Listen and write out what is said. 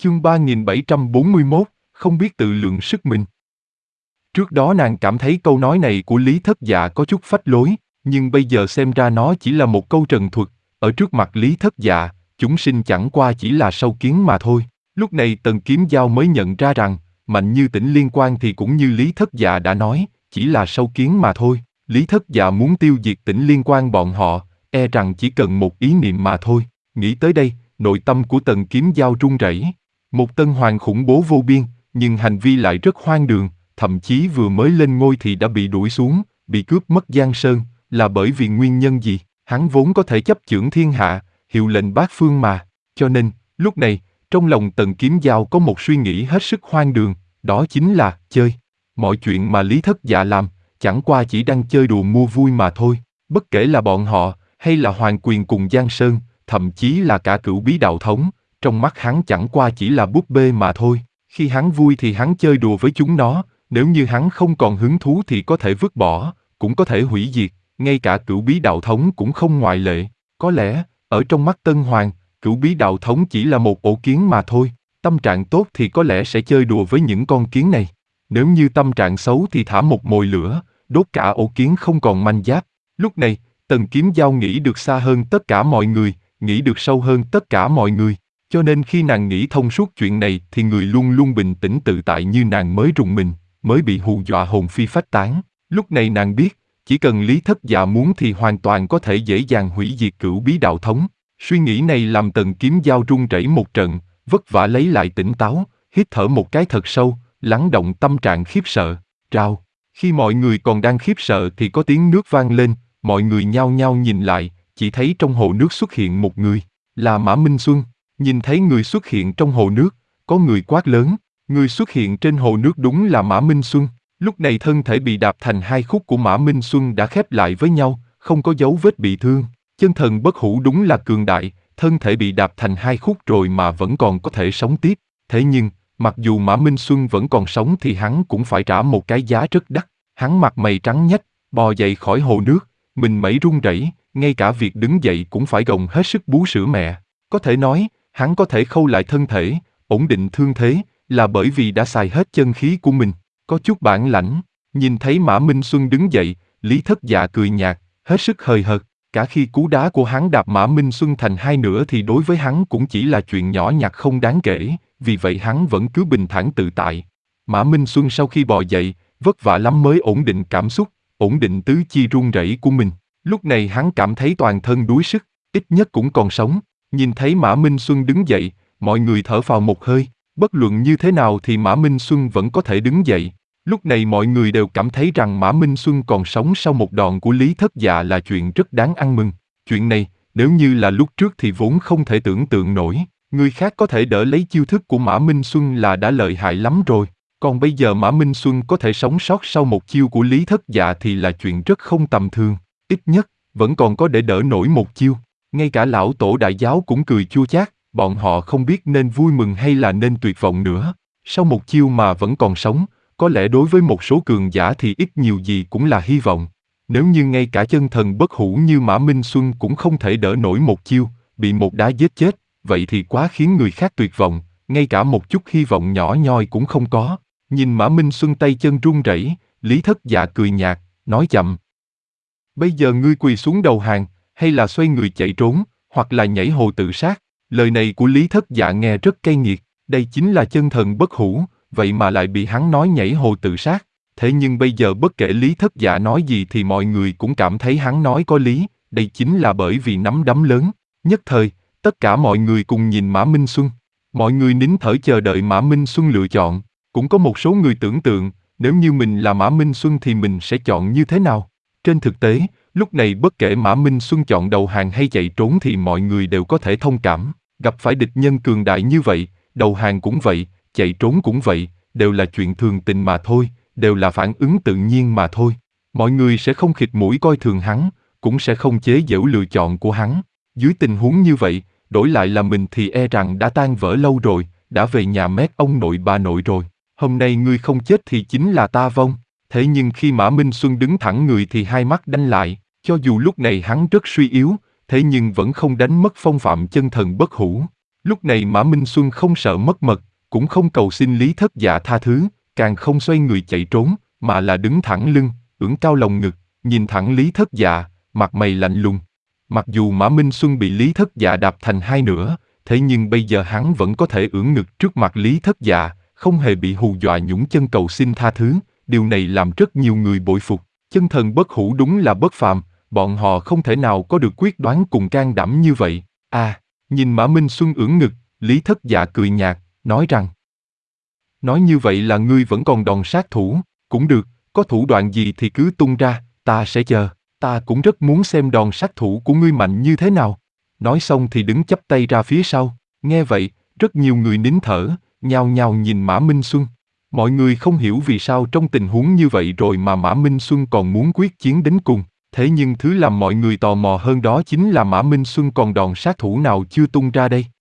Chương 3741, không biết tự lượng sức mình. Trước đó nàng cảm thấy câu nói này của Lý Thất Dạ có chút phách lối, nhưng bây giờ xem ra nó chỉ là một câu trần thuật. Ở trước mặt Lý Thất Dạ, chúng sinh chẳng qua chỉ là sâu kiến mà thôi. Lúc này Tần Kiếm Giao mới nhận ra rằng, Mạnh Như Tĩnh liên quan thì cũng như Lý Thất Dạ đã nói, chỉ là sâu kiến mà thôi. Lý Thất Dạ muốn tiêu diệt Tĩnh liên quan bọn họ, e rằng chỉ cần một ý niệm mà thôi. Nghĩ tới đây, nội tâm của Tần Kiếm Giao run rẩy. Một tân hoàng khủng bố vô biên, nhưng hành vi lại rất hoang đường, thậm chí vừa mới lên ngôi thì đã bị đuổi xuống, bị cướp mất Giang Sơn, là bởi vì nguyên nhân gì? Hắn vốn có thể chấp chưởng thiên hạ, hiệu lệnh bát phương mà, cho nên, lúc này, trong lòng Tần Kiếm Giao có một suy nghĩ hết sức hoang đường, đó chính là, chơi. Mọi chuyện mà Lý Thất Dạ làm, chẳng qua chỉ đang chơi đùa mua vui mà thôi, bất kể là bọn họ, hay là Hoàng Quyền cùng Giang Sơn, thậm chí là cả Cửu Bí Đạo Thống, trong mắt hắn chẳng qua chỉ là búp bê mà thôi. Khi hắn vui thì hắn chơi đùa với chúng nó, nếu như hắn không còn hứng thú thì có thể vứt bỏ, cũng có thể hủy diệt, ngay cả Cửu Bí Đạo Thống cũng không ngoại lệ. Có lẽ, ở trong mắt Tân Hoàng, Cửu Bí Đạo Thống chỉ là một ổ kiến mà thôi. Tâm trạng tốt thì có lẽ sẽ chơi đùa với những con kiến này. Nếu như tâm trạng xấu thì thả một mồi lửa, đốt cả ổ kiến không còn manh giáp. Lúc này, Tần Kiếm Giao nghĩ được xa hơn tất cả mọi người, nghĩ được sâu hơn tất cả mọi người. Cho nên khi nàng nghĩ thông suốt chuyện này thì người luôn luôn bình tĩnh tự tại như nàng mới rùng mình, mới bị hù dọa hồn phi phách tán. Lúc này nàng biết, chỉ cần Lý Thất Dạ muốn thì hoàn toàn có thể dễ dàng hủy diệt Cửu Bí Đạo Thống. Suy nghĩ này làm Tần Kiếm Giao run rẩy một trận, vất vả lấy lại tỉnh táo, hít thở một cái thật sâu, lắng động tâm trạng khiếp sợ. Rào, khi mọi người còn đang khiếp sợ thì có tiếng nước vang lên, mọi người nhao nhao nhìn lại, chỉ thấy trong hồ nước xuất hiện một người, là Mã Minh Xuân. Nhìn thấy người xuất hiện trong hồ nước, có người quát lớn, người xuất hiện trên hồ nước đúng là Mã Minh Xuân. Lúc này thân thể bị đạp thành hai khúc của Mã Minh Xuân đã khép lại với nhau, không có dấu vết bị thương. Chân thần bất hủ đúng là cường đại, thân thể bị đạp thành hai khúc rồi mà vẫn còn có thể sống tiếp. Thế nhưng, mặc dù Mã Minh Xuân vẫn còn sống thì hắn cũng phải trả một cái giá rất đắt. Hắn mặt mày trắng nhách, bò dậy khỏi hồ nước, mình mẩy run rẩy, ngay cả việc đứng dậy cũng phải gồng hết sức bú sữa mẹ. Có thể nói, hắn có thể khâu lại thân thể, ổn định thương thế, là bởi vì đã xài hết chân khí của mình, có chút bản lãnh. Nhìn thấy Mã Minh Xuân đứng dậy, Lý Thất Dạ cười nhạt, hết sức hời hợt. Cả khi cú đá của hắn đạp Mã Minh Xuân thành hai nửa thì đối với hắn cũng chỉ là chuyện nhỏ nhặt không đáng kể, vì vậy hắn vẫn cứ bình thản tự tại. Mã Minh Xuân sau khi bò dậy, vất vả lắm mới ổn định cảm xúc, ổn định tứ chi run rẩy của mình. Lúc này hắn cảm thấy toàn thân đuối sức, ít nhất cũng còn sống. Nhìn thấy Mã Minh Xuân đứng dậy, mọi người thở phào một hơi, bất luận như thế nào thì Mã Minh Xuân vẫn có thể đứng dậy. Lúc này mọi người đều cảm thấy rằng Mã Minh Xuân còn sống sau một đòn của Lý Thất Dạ là chuyện rất đáng ăn mừng. Chuyện này, nếu như là lúc trước thì vốn không thể tưởng tượng nổi, người khác có thể đỡ lấy chiêu thức của Mã Minh Xuân là đã lợi hại lắm rồi. Còn bây giờ Mã Minh Xuân có thể sống sót sau một chiêu của Lý Thất Dạ thì là chuyện rất không tầm thường, ít nhất, vẫn còn có để đỡ nổi một chiêu. Ngay cả lão tổ đại giáo cũng cười chua chát, bọn họ không biết nên vui mừng hay là nên tuyệt vọng nữa. Sau một chiêu mà vẫn còn sống, có lẽ đối với một số cường giả thì ít nhiều gì cũng là hy vọng. Nếu như ngay cả chân thần bất hủ như Mã Minh Xuân cũng không thể đỡ nổi một chiêu, bị một đá giết chết, vậy thì quá khiến người khác tuyệt vọng, ngay cả một chút hy vọng nhỏ nhoi cũng không có. Nhìn Mã Minh Xuân tay chân run rẩy, Lý Thất Dạ cười nhạt, nói chậm. Bây giờ ngươi quỳ xuống đầu hàng, hay là xoay người chạy trốn, hoặc là nhảy hồ tự sát. Lời này của Lý Thất Dạ nghe rất cay nghiệt, đây chính là chân thần bất hủ, vậy mà lại bị hắn nói nhảy hồ tự sát. Thế nhưng bây giờ bất kể Lý Thất Dạ nói gì thì mọi người cũng cảm thấy hắn nói có lý, đây chính là bởi vì nắm đấm lớn. Nhất thời, tất cả mọi người cùng nhìn Mã Minh Xuân. Mọi người nín thở chờ đợi Mã Minh Xuân lựa chọn. Cũng có một số người tưởng tượng, nếu như mình là Mã Minh Xuân thì mình sẽ chọn như thế nào. Trên thực tế, lúc này bất kể Mã Minh Xuân chọn đầu hàng hay chạy trốn thì mọi người đều có thể thông cảm. Gặp phải địch nhân cường đại như vậy, đầu hàng cũng vậy, chạy trốn cũng vậy, đều là chuyện thường tình mà thôi, đều là phản ứng tự nhiên mà thôi. Mọi người sẽ không khịt mũi coi thường hắn, cũng sẽ không chế giễu lựa chọn của hắn. Dưới tình huống như vậy, đổi lại là mình thì e rằng đã tan vỡ lâu rồi, đã về nhà mét ông nội bà nội rồi. Hôm nay ngươi không chết thì chính là ta vong. Thế nhưng khi Mã Minh Xuân đứng thẳng người thì hai mắt đanh lại, cho dù lúc này hắn rất suy yếu, thế nhưng vẫn không đánh mất phong phạm chân thần bất hủ. Lúc này Mã Minh Xuân không sợ mất mật, cũng không cầu xin Lý Thất Dạ tha thứ, càng không xoay người chạy trốn, mà là đứng thẳng lưng, ưỡn cao lồng ngực, nhìn thẳng Lý Thất Dạ, mặt mày lạnh lùng. Mặc dù Mã Minh Xuân bị Lý Thất Dạ đạp thành hai nửa, thế nhưng bây giờ hắn vẫn có thể ưỡn ngực trước mặt Lý Thất Dạ, không hề bị hù dọa nhũng chân cầu xin tha thứ, điều này làm rất nhiều người bội phục. Chân thần bất hủ đúng là bất phàm, bọn họ không thể nào có được quyết đoán cùng can đảm như vậy. Nhìn Mã Minh Xuân ưỡn ngực, Lý Thất Dạ cười nhạt, nói rằng: nói như vậy là ngươi vẫn còn đòn sát thủ, cũng được, có thủ đoạn gì thì cứ tung ra, ta sẽ chờ, ta cũng rất muốn xem đòn sát thủ của ngươi mạnh như thế nào. Nói xong thì đứng chắp tay ra phía sau, nghe vậy, rất nhiều người nín thở, nhao nhao nhìn Mã Minh Xuân. Mọi người không hiểu vì sao trong tình huống như vậy rồi mà Mã Minh Xuân còn muốn quyết chiến đến cùng, thế nhưng thứ làm mọi người tò mò hơn đó chính là Mã Minh Xuân còn đòn sát thủ nào chưa tung ra đây.